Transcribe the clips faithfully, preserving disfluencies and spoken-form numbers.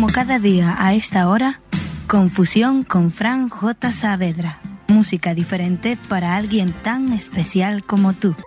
Como cada día a esta hora, Confusión con Fran J. Saavedra. Música diferente para alguien tan especial como tú.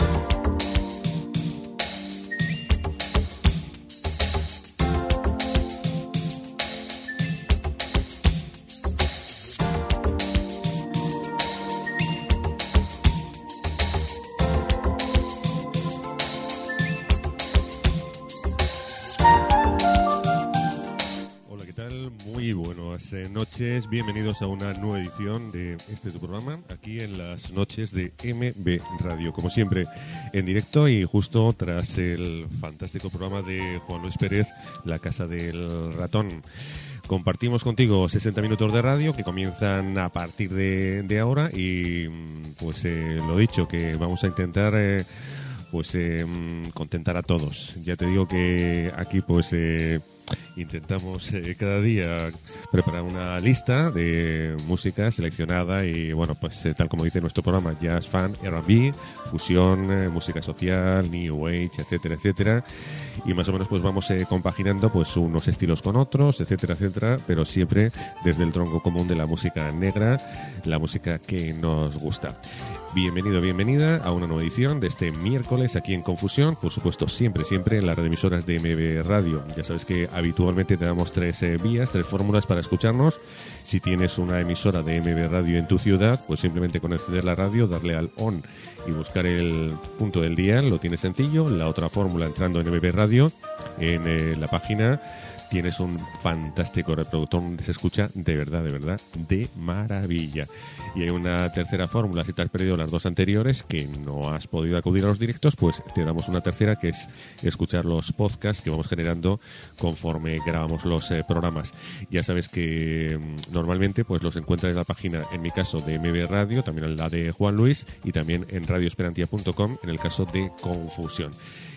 Noches, bienvenidos a una nueva edición de este tu programa, aquí en las noches de M B Radio, como siempre en directo y justo tras el fantástico programa de Juan Luis Pérez, La Casa del Ratón. Compartimos contigo sesenta minutos de radio que comienzan a partir de, de ahora y pues eh, lo dicho, que vamos a intentar eh, pues eh, contentar a todos. Ya te digo que aquí pues eh, intentamos eh, cada día preparar una lista de música seleccionada y bueno, pues eh, tal como dice nuestro programa, jazz, fan, R and B, fusión, eh, música social, new age, etcétera, etcétera, y más o menos pues vamos eh, compaginando pues unos estilos con otros, etcétera, etcétera, pero siempre desde el tronco común de la música negra, la música que nos gusta. Bienvenido, bienvenida a una nueva edición de este miércoles aquí en Confusión, por supuesto siempre, siempre en las emisoras de M B Radio. Ya sabes que habitualmente te damos tres eh, vías, tres fórmulas para escucharnos. Si tienes una emisora de M B Radio en tu ciudad, pues simplemente con encender la radio, darle al on y buscar el punto del dial, lo tienes sencillo. La otra fórmula, entrando en M B Radio, en eh, la página tienes un fantástico reproductor donde se escucha de verdad, de verdad, de maravilla. Y hay una tercera fórmula, si te has perdido las dos anteriores, que no has podido acudir a los directos, pues te damos una tercera, que es escuchar los podcasts que vamos generando conforme grabamos los eh, programas. Ya sabes que mm, normalmente pues los encuentras en la página, en mi caso, de M B Radio, también en la de Juan Luis, y también en radio esperantia punto com, en el caso de Confusión.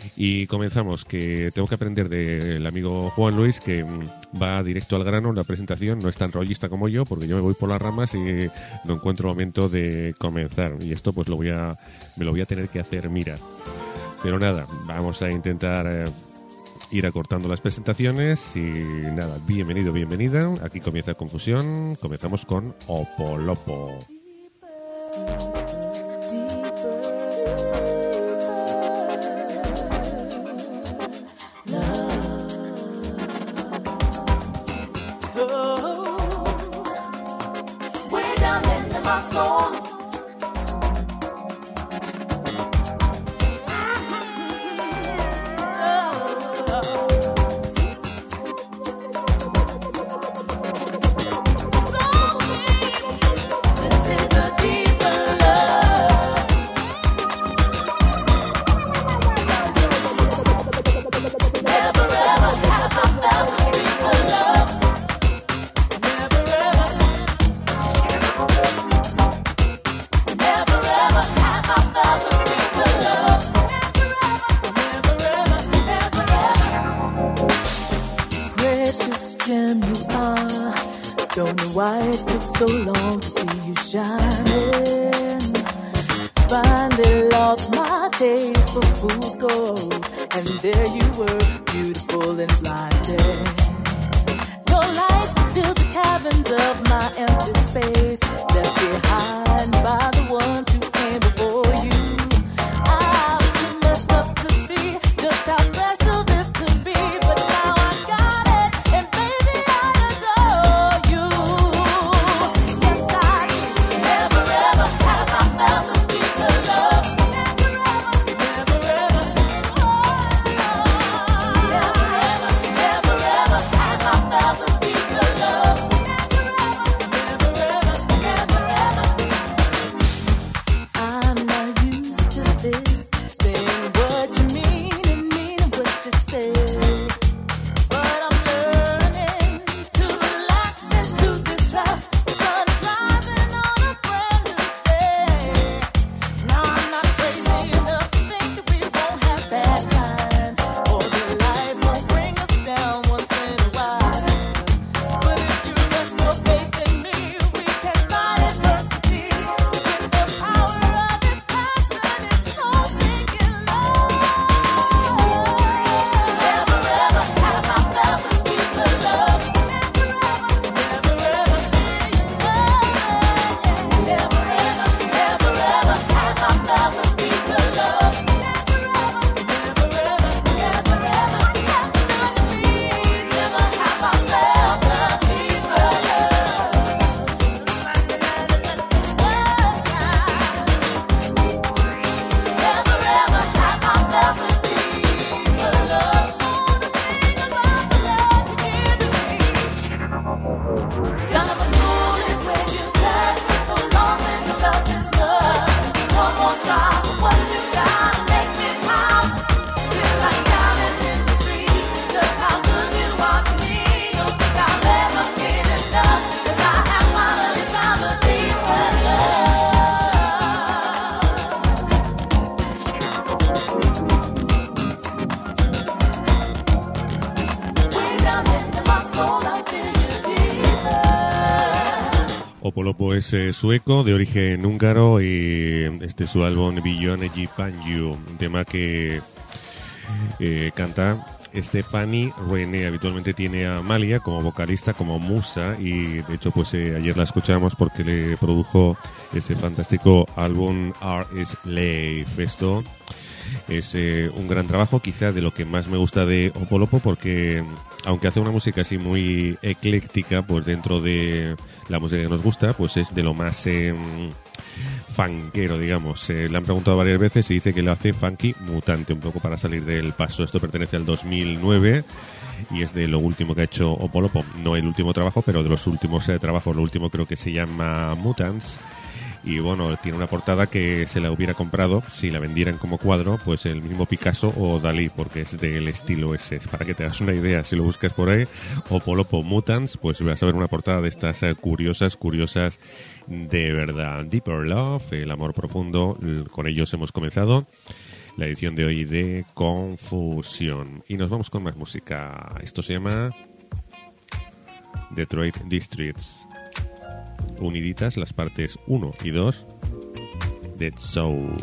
Y comenzamos, que tengo que aprender del amigo Juan Luis, que va directo al grano en la presentación, no es tan rollista como yo, porque yo me voy por las ramas y no encuentro momento de comenzar, y esto pues lo voy a me lo voy a tener que hacer mirar. Pero nada, vamos a intentar eh, ir acortando las presentaciones y nada, bienvenido, bienvenida, aquí comienza Confusión, comenzamos con Opolopo. Never Opolopo es eh, sueco, de origen húngaro, y este es su álbum Beyond Panju, un tema que eh, canta Stephanie René. Habitualmente tiene a Amalia como vocalista, como musa, y de hecho pues eh, ayer la escuchamos porque le produjo ese fantástico álbum Art is Life. Esto es eh, un gran trabajo, quizá de lo que más me gusta de Opolopo, porque aunque hace una música así muy ecléctica, pues dentro de la música que nos gusta, pues es de lo más eh, funkero, digamos. Eh, le han preguntado varias veces y dice que lo hace funky mutante, un poco para salir del paso. Esto pertenece al dos mil nueve y es de lo último que ha hecho Opolopo. No el último trabajo, pero de los últimos eh, trabajos. Lo último creo que se llama Mutants. Y bueno, tiene una portada que se la hubiera comprado si la vendieran como cuadro, pues el mismo Picasso o Dalí, porque es del estilo ese. Para que te hagas una idea, si lo buscas por ahí, Opolopo Mutants, pues vas a ver una portada de estas eh, curiosas, curiosas de verdad. Deeper Love, el amor profundo, con ellos hemos comenzado la edición de hoy de Confusión. Y nos vamos con más música. Esto se llama Detroit Districts. Uniditas las partes uno y dos, Dead Soul.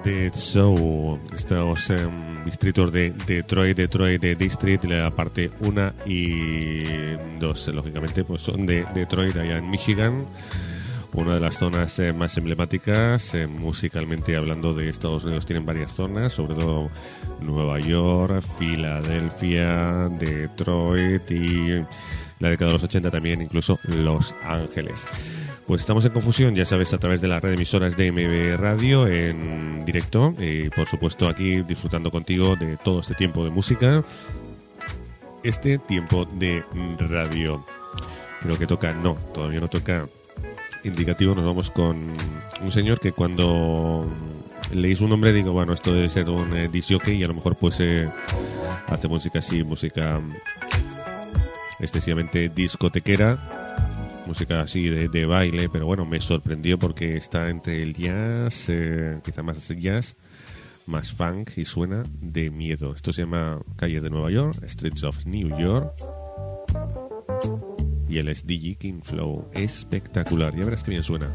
The Show, estos eh, distritos de Detroit, Detroit de District, la parte uno y dos, lógicamente, pues son de Detroit, allá en Michigan, una de las zonas eh, más emblemáticas, eh, musicalmente hablando de Estados Unidos. Tienen varias zonas, sobre todo Nueva York, Filadelfia, Detroit y la década de los ochenta también, incluso Los Ángeles. Pues estamos en Confusión, ya sabes, a través de la red de emisoras de M B Radio en directo y por supuesto aquí disfrutando contigo de todo este tiempo de música, este tiempo de radio. Creo que toca, no, todavía no toca indicativo. Nos vamos con un señor que cuando leí su nombre digo, bueno, esto debe ser un eh, disc jockey y a lo mejor pues eh, hace música así, música excesivamente discotequera, música así de, de baile, pero bueno, me sorprendió porque está entre el jazz, eh, quizá más jazz, más funk y suena de miedo. Esto se llama Calles de Nueva York, Streets of New York, y él es D J King Flow. Espectacular, ya verás que bien suena.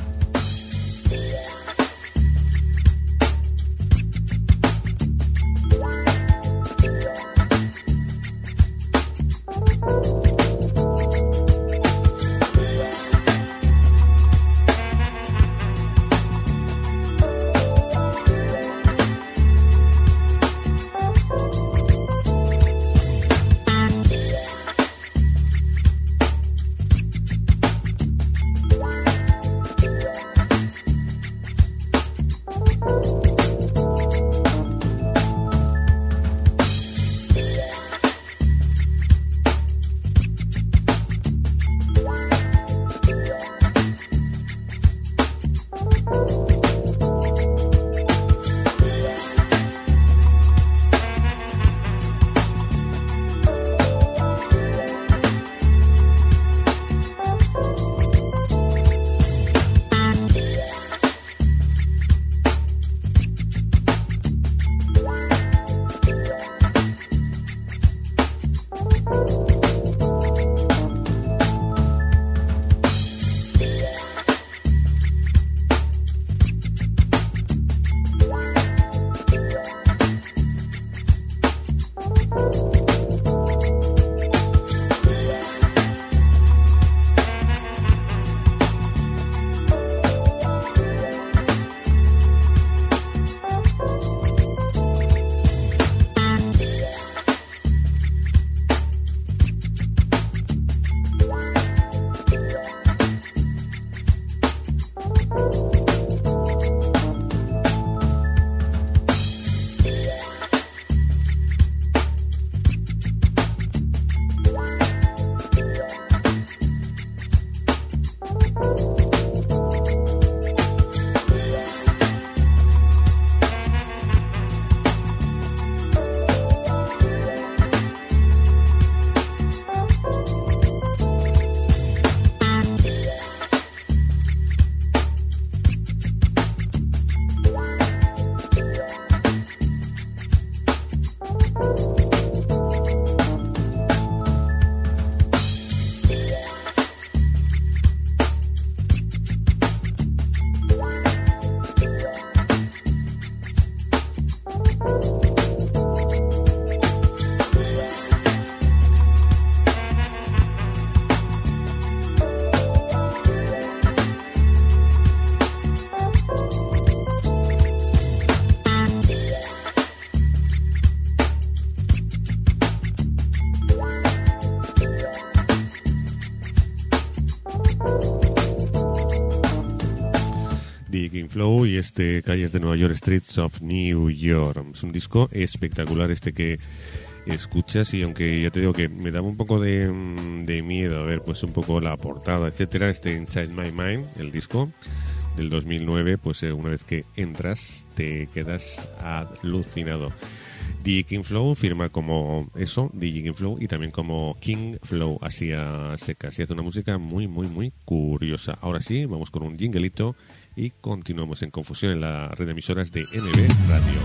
Flow y este Calles de Nueva York, Streets of New York. Es un disco espectacular este que escuchas y aunque ya te digo que me daba un poco de, de miedo a ver pues un poco la portada, etcétera, este Inside My Mind, el disco del dos mil nueve, pues eh, una vez que entras te quedas alucinado. D J King Flow firma como eso, D J King Flow, y también como King Flow, así a secas, y hace una música muy, muy, muy curiosa. Ahora sí, vamos con un jinglito y continuamos en Confusión en la red de emisoras de M B Radio.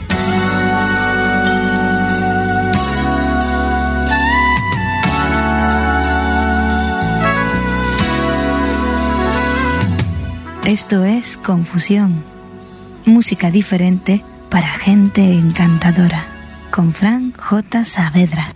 Esto es Confusión, música diferente para gente encantadora, con Fran J. Saavedra.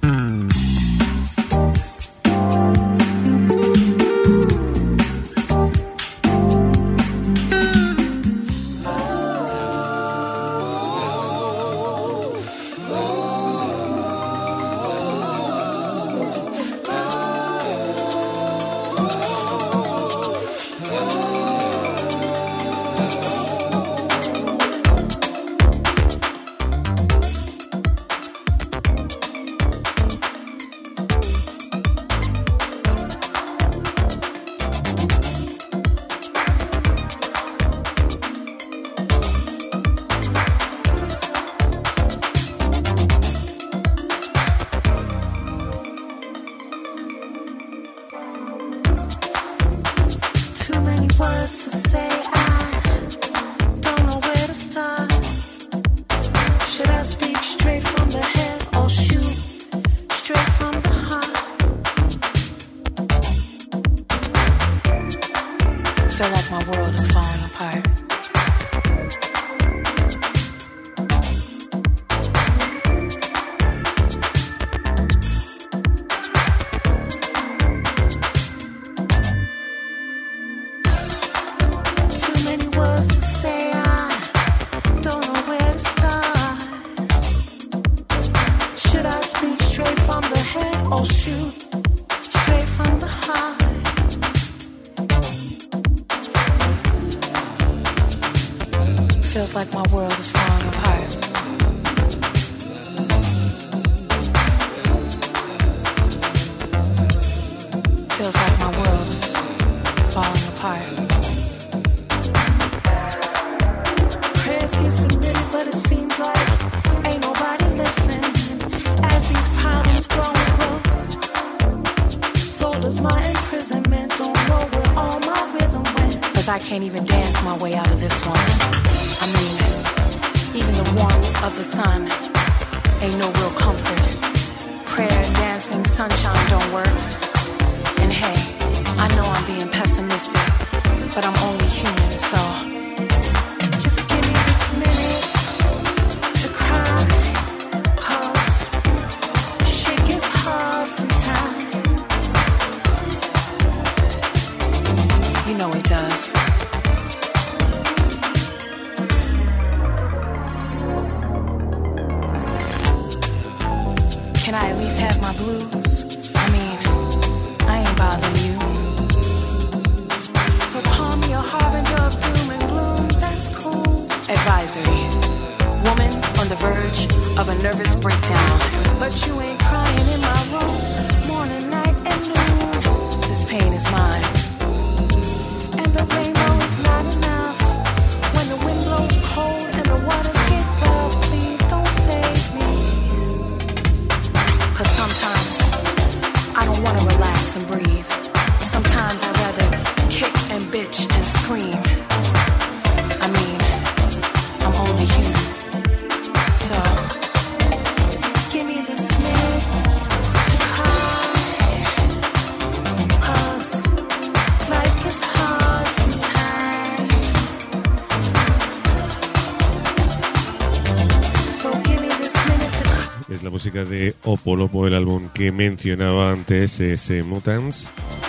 De Opolopo, el álbum que mencionaba antes es eh, Mutants,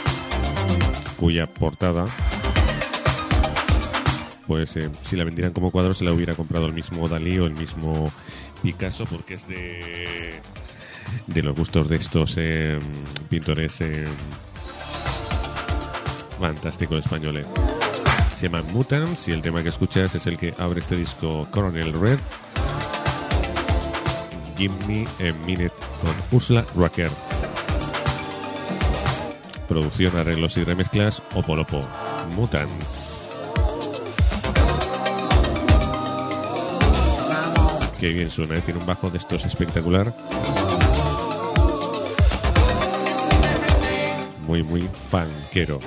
cuya portada, pues eh, si la vendieran como cuadro se la hubiera comprado el mismo Dalí o el mismo Picasso, porque es de de los gustos de estos eh, pintores eh, fantásticos españoles. Se llama Mutants y el tema que escuchas es el que abre este disco, Coronel Red, Give Me a Minute, con Ursula Rucker. Producción, arreglos y remezclas, Opolopo. Mutants. Qué bien suena, ¿eh? Tiene un bajo de estos espectacular. Muy, muy funkero.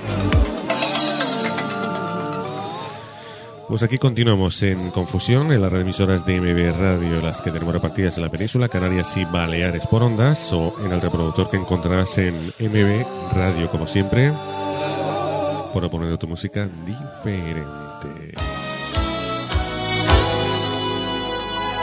Pues aquí continuamos en Confusión, en las reemisoras de M B Radio, las que tenemos repartidas en la península, Canarias y Baleares por ondas, o en el reproductor que encontrarás en M B Radio, como siempre, por oponer tu música diferente.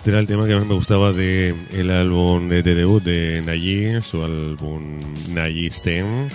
Este era el tema que más me gustaba de el álbum de debut de Nayi, su álbum Nayi Stem.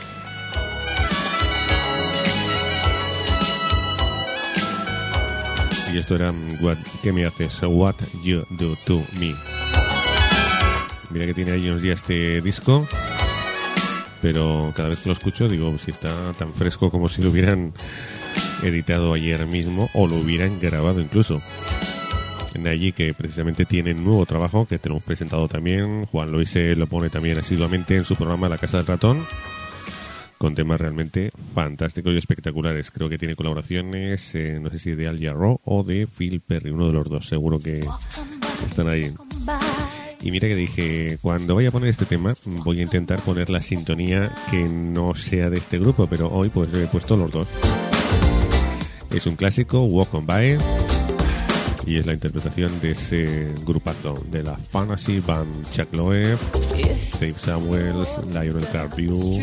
Y esto era What, ¿qué me haces? What You Do To Me. Mira que tiene ahí unos días este disco, pero cada vez que lo escucho digo, si está tan fresco como si lo hubieran editado ayer mismo o lo hubieran grabado incluso. De allí que precisamente tiene nuevo trabajo que te lo hemos presentado también. Juan Loise lo pone también asiduamente en su programa La Casa del Ratón, con temas realmente fantásticos y espectaculares. Creo que tiene colaboraciones, eh, no sé si de Al Jarreau o de Phil Perry, uno de los dos, seguro que están ahí. Y mira que dije, cuando vaya a poner este tema voy a intentar poner la sintonía que no sea de este grupo, pero hoy pues he puesto los dos. Es un clásico, Walk On By, y es la interpretación de ese grupazo de la Fantasy Band: Chuck Loeb, Dave Samuels, Lionel Cardew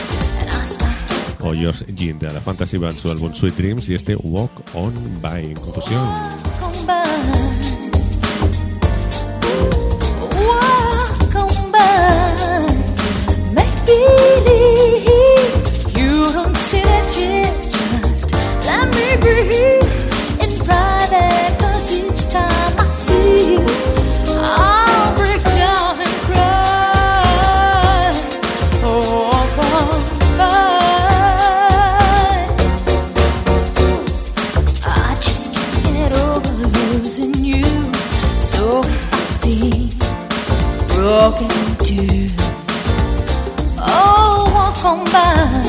o George Ginda. La Fantasy Band, su álbum Sweet Dreams, y este Walk On By, en confusión. Walk on by, make believe you don't see that shit, just let me breathe in private, 'cause each time I see you I'll break down and cry. Oh, walk on by, I just can't get over losing you. So if I see broken too, oh, walk on by,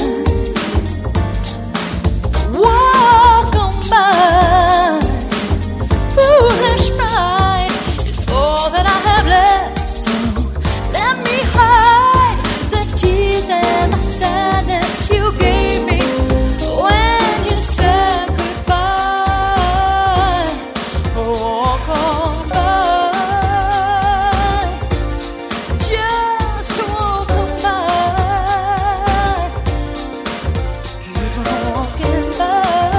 walk on by. Foolish pride is all that I have left, so let me hide the tears and the sadness you gave me when you said goodbye. Oh, walk on by, just walk on by, keep on walking by.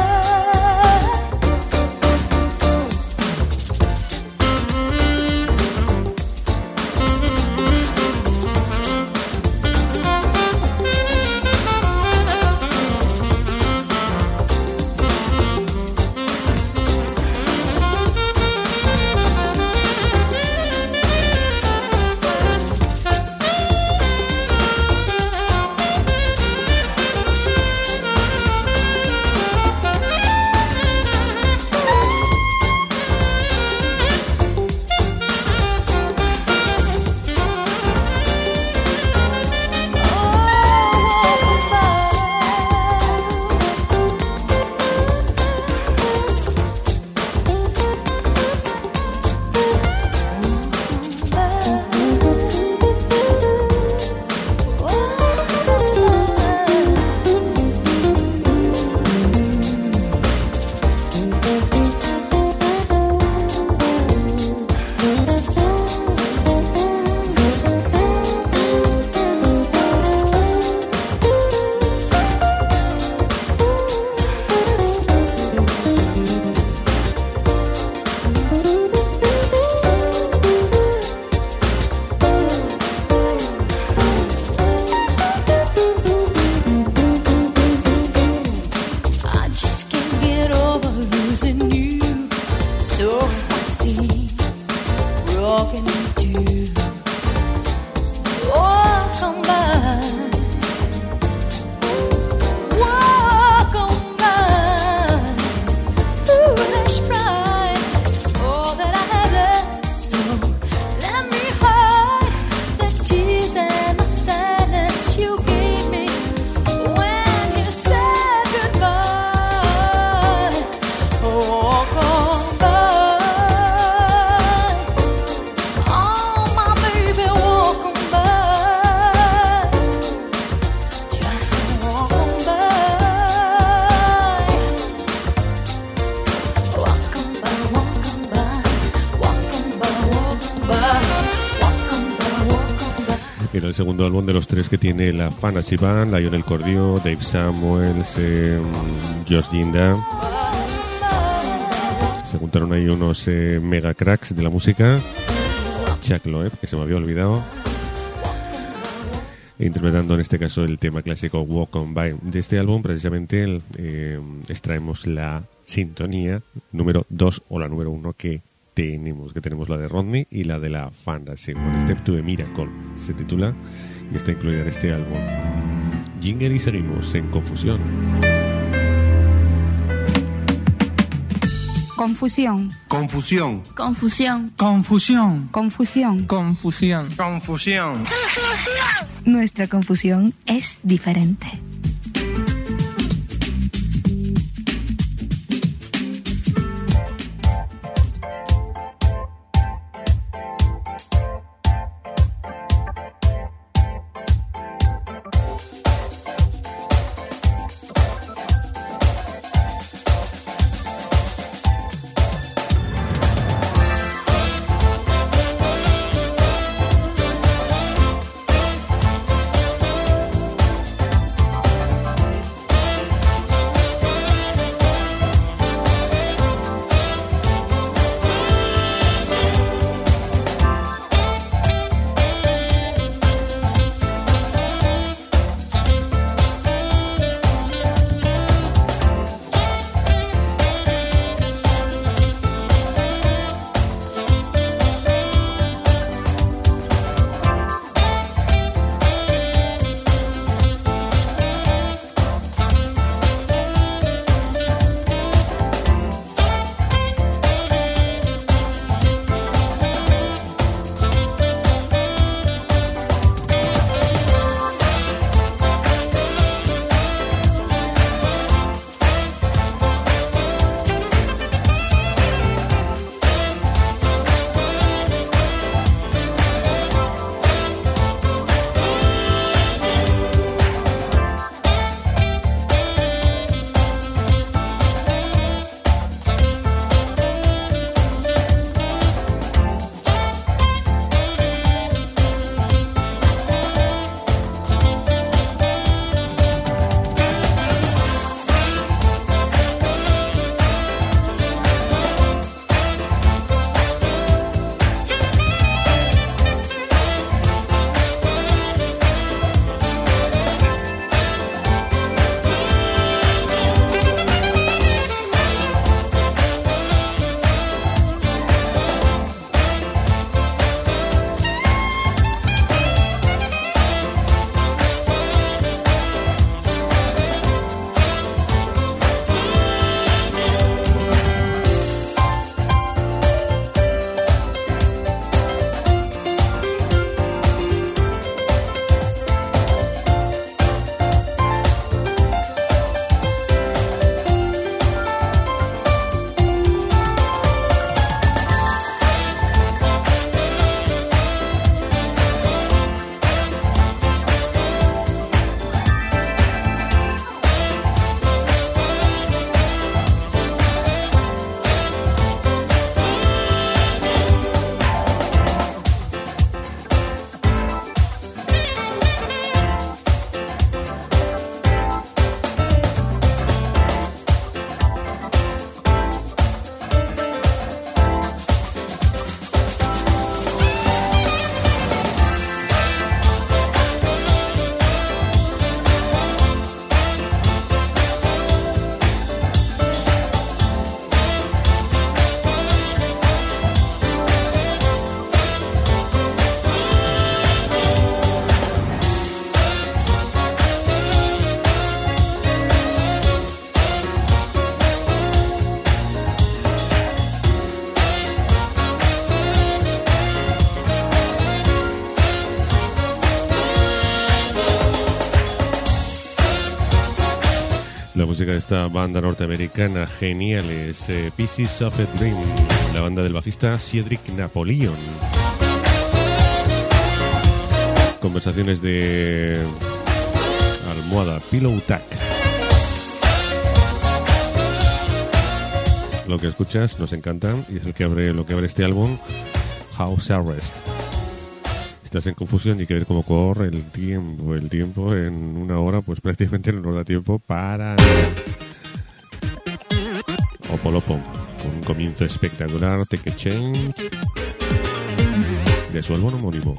I just can't get over losing you. So if I see broken too, walk on by, walk on by. Foolish pride is all that I have left, so let me hide the tears and the sadness you gave me when you said goodbye. Oh, walk on by, oh my baby, walk on by, just walk on by, walk on by, walk on by, walk on by, walk on by, walk on by, walk on by. Era el segundo álbum de los tres que tiene la Fantasy Band: Lionel Cordio, Dave Samuels, eh, George Ginda. Se juntaron ahí unos eh, mega cracks de la música. Chuck Loeb, que se me había olvidado, interpretando en este caso el tema clásico Walk On By. De este álbum precisamente el, eh, extraemos la sintonía número dos o la número uno que tenemos, que tenemos la de Rodney y la de la Fantasy. One Step to a Miracle se titula y está incluida en este álbum. Jingle y seguimos en Confusión. Confusión. Confusión. Confusión. Confusión. Confusión. Confusión. Confusión. Nuestra confusión es diferente. La música de esta banda norteamericana genial es eh, Pieces of a Dream, la banda del bajista Cedric Napoleon. Conversaciones de almohada, Pillow Talk. Lo que escuchas nos encanta y es el que abre lo que abre este álbum, House Arrest. Estás en confusión y hay que ver cómo corre el tiempo. El tiempo en una hora, pues prácticamente no nos da tiempo para... O Polopón. con un comienzo espectacular, Take a Change, de su álbum homónimo.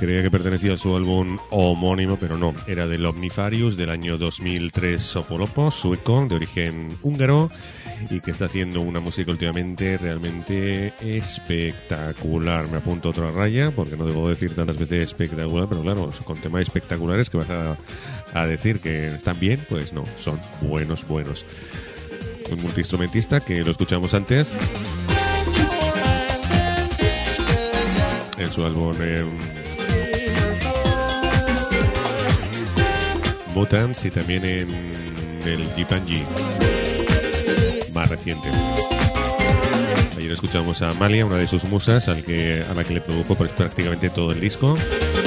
creía que pertenecía a su álbum homónimo, pero no, era del Omnifarius del año dos mil tres, Sopolopo, sueco, de origen húngaro, y que está haciendo una música últimamente realmente espectacular. Me apunto otra raya, porque no debo decir tantas veces espectacular, pero claro, con temas espectaculares que vas a, a decir que están bien, pues no, son buenos, buenos. Un multiinstrumentista que lo escuchamos antes en su álbum eh, Mutants, y también en el Jipanji más reciente. Ayer escuchamos a Amalia, una de sus musas, al que, a la que le produjo pues, prácticamente todo el disco,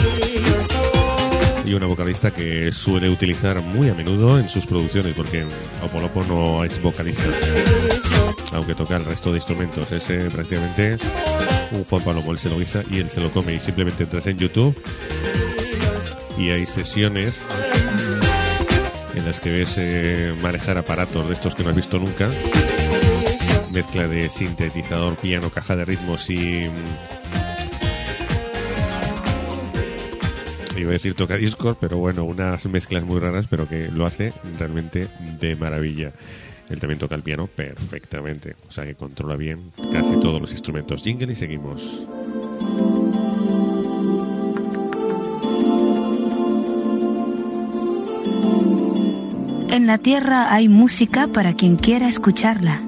y una vocalista que suele utilizar muy a menudo en sus producciones, porque Opolopo no es vocalista, aunque toca el resto de instrumentos. Es eh, prácticamente un Juan Palomo, él se lo guisa y él se lo come, y simplemente entras en YouTube y hay sesiones en las que ves eh, manejar aparatos de estos que no has visto nunca, mezcla de sintetizador, piano, caja de ritmos y... iba a decir tocadiscos, pero bueno, unas mezclas muy raras, pero que lo hace realmente de maravilla. Él también toca el piano perfectamente, o sea que controla bien casi todos los instrumentos. Jingle y seguimos. En la tierra hay música para quien quiera escucharla.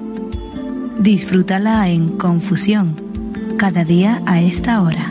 Disfrútala en Confusión, cada día a esta hora.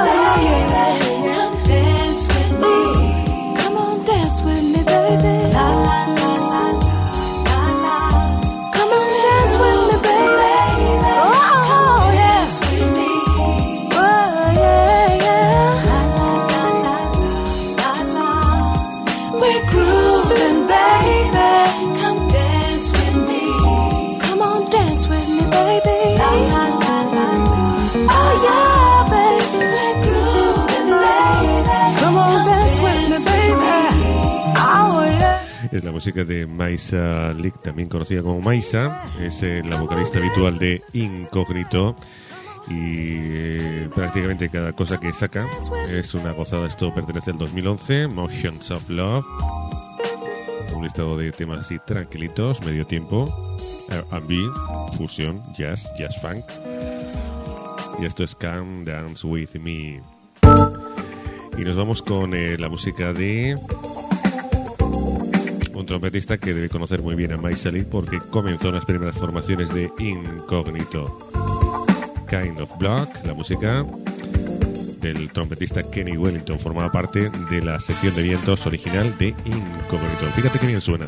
With me, baby. Es la música de Maisa Lick, también conocida como Maisa. Es eh, la vocalista habitual de Incógnito. Y eh, prácticamente cada cosa que saca es una gozada. Esto pertenece al dos mil once, Motions of Love. Un listado de temas así tranquilitos, medio tiempo. R and B, fusión, jazz, jazz funk. Y esto es Come Dance With Me. Y nos vamos con eh, la música de un trompetista que debe conocer muy bien a Maisa Lick porque comenzó en las primeras formaciones de Incógnito. Kind of Block, la música del trompetista Kenny Wellington, formaba parte de la sección de vientos original de Incógnito. Fíjate que bien suena.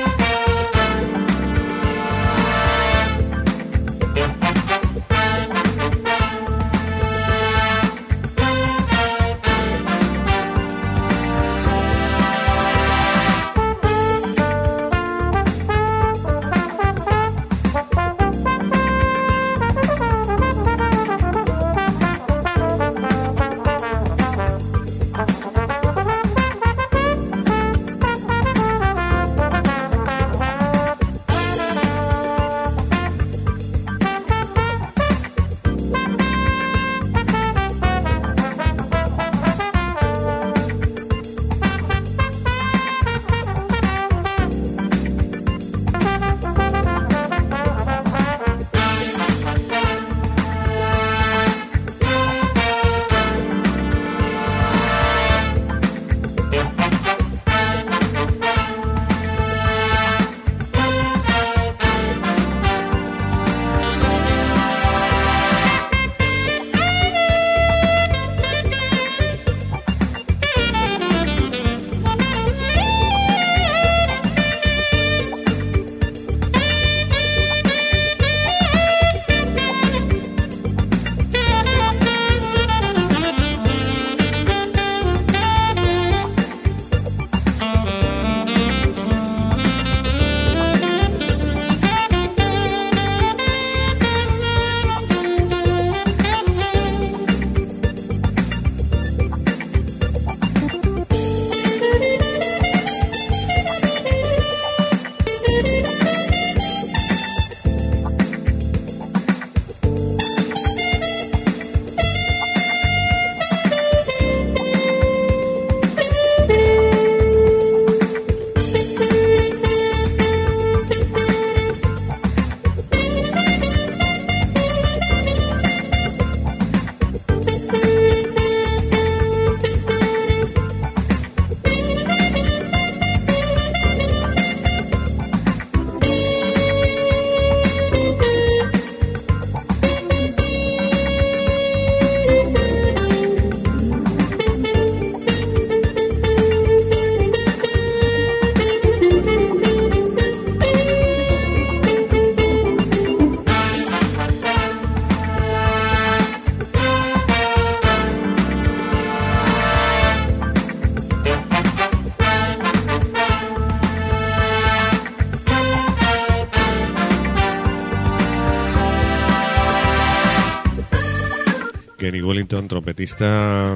Kenny Wellington, trompetista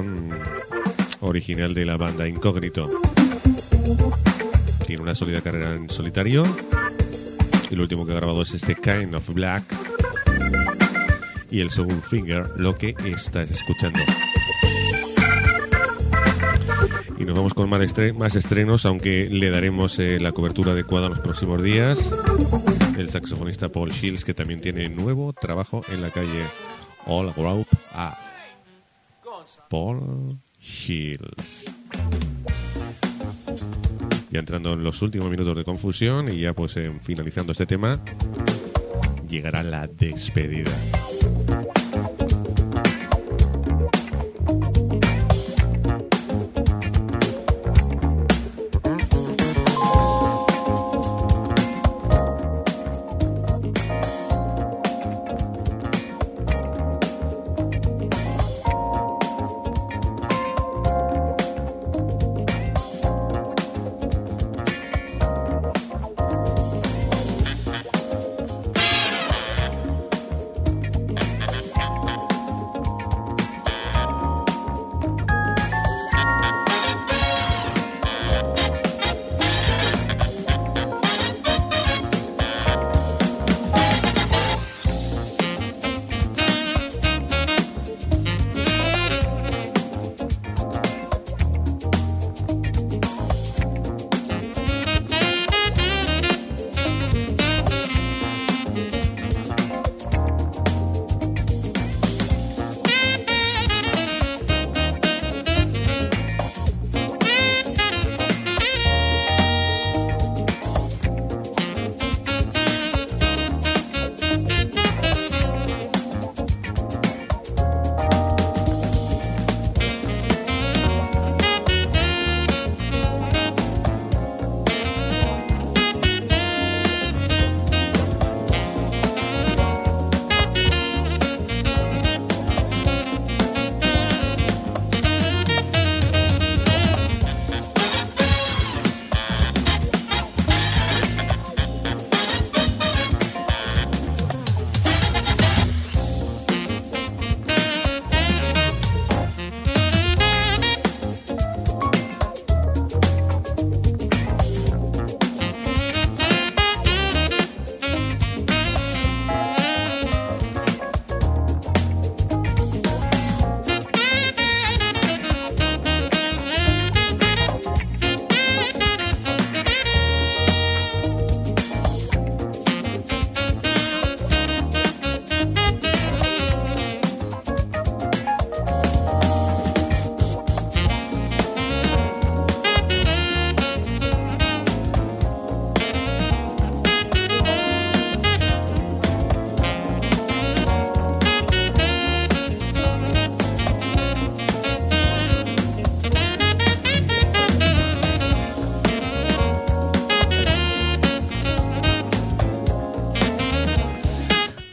original de la banda Incógnito. Tiene una sólida carrera en solitario y lo último que ha grabado es este Kind of Black y el Soul Finger, lo que estás escuchando. Y nos vamos con más, estre- más estrenos, aunque le daremos eh, la cobertura adecuada en los próximos días. El saxofonista Paul Shields, que también tiene nuevo trabajo en la calle. All Group A. Paul Shields. Ya entrando en los últimos minutos de confusión y ya pues eh, finalizando este tema, llegará la despedida.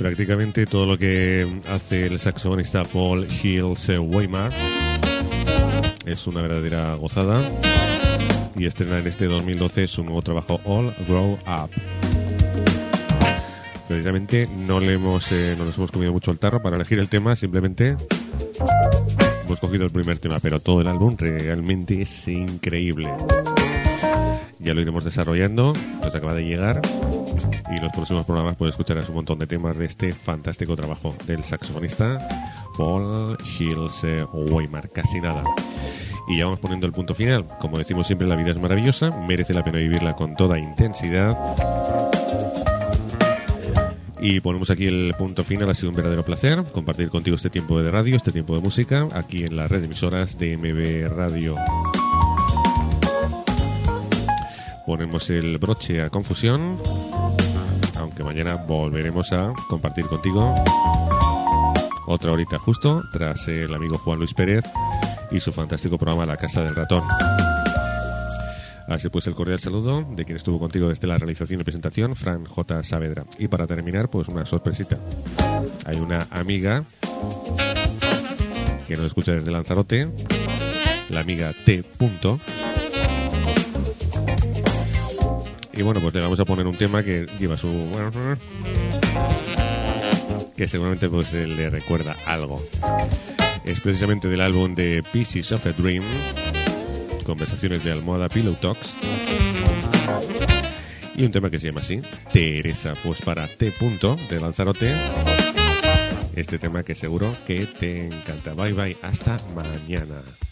prácticamente todo lo que hace el saxofonista Paul Shields-Weimar es una verdadera gozada, y estrena en este dos mil doce su nuevo trabajo All Grow Up. Precisamente no le hemos eh, no nos hemos comido mucho el tarro para elegir el tema, simplemente hemos cogido el primer tema, pero todo el álbum realmente es increíble. Ya lo iremos desarrollando, nos acaba de llegar, y en los próximos programas pues escucharás un montón de temas de este fantástico trabajo del saxofonista Paul Shields-Weimar. Casi nada. Y ya vamos poniendo el punto final. Como decimos siempre, la vida es maravillosa, merece la pena vivirla con toda intensidad. Y ponemos aquí el punto final. Ha sido un verdadero placer compartir contigo este tiempo de radio, este tiempo de música, aquí en la red de emisoras de M B Radio. Ponemos el broche a Confusión, aunque mañana volveremos a compartir contigo otra horita justo tras el amigo Juan Luis Pérez y su fantástico programa La Casa del Ratón. Así pues, el cordial saludo de quien estuvo contigo desde la realización y presentación, Fran J. Saavedra. Y para terminar, pues una sorpresita. Hay una amiga que nos escucha desde Lanzarote, la amiga T. Y bueno, pues le vamos a poner un tema que lleva su... que seguramente pues le recuerda algo. Es precisamente del álbum de Pieces of a Dream, Conversaciones de Almohada Pillow Talks, y un tema que se llama así, Teresa. Pues para T. de Lanzarote, este tema que seguro que te encanta. Bye bye, hasta mañana.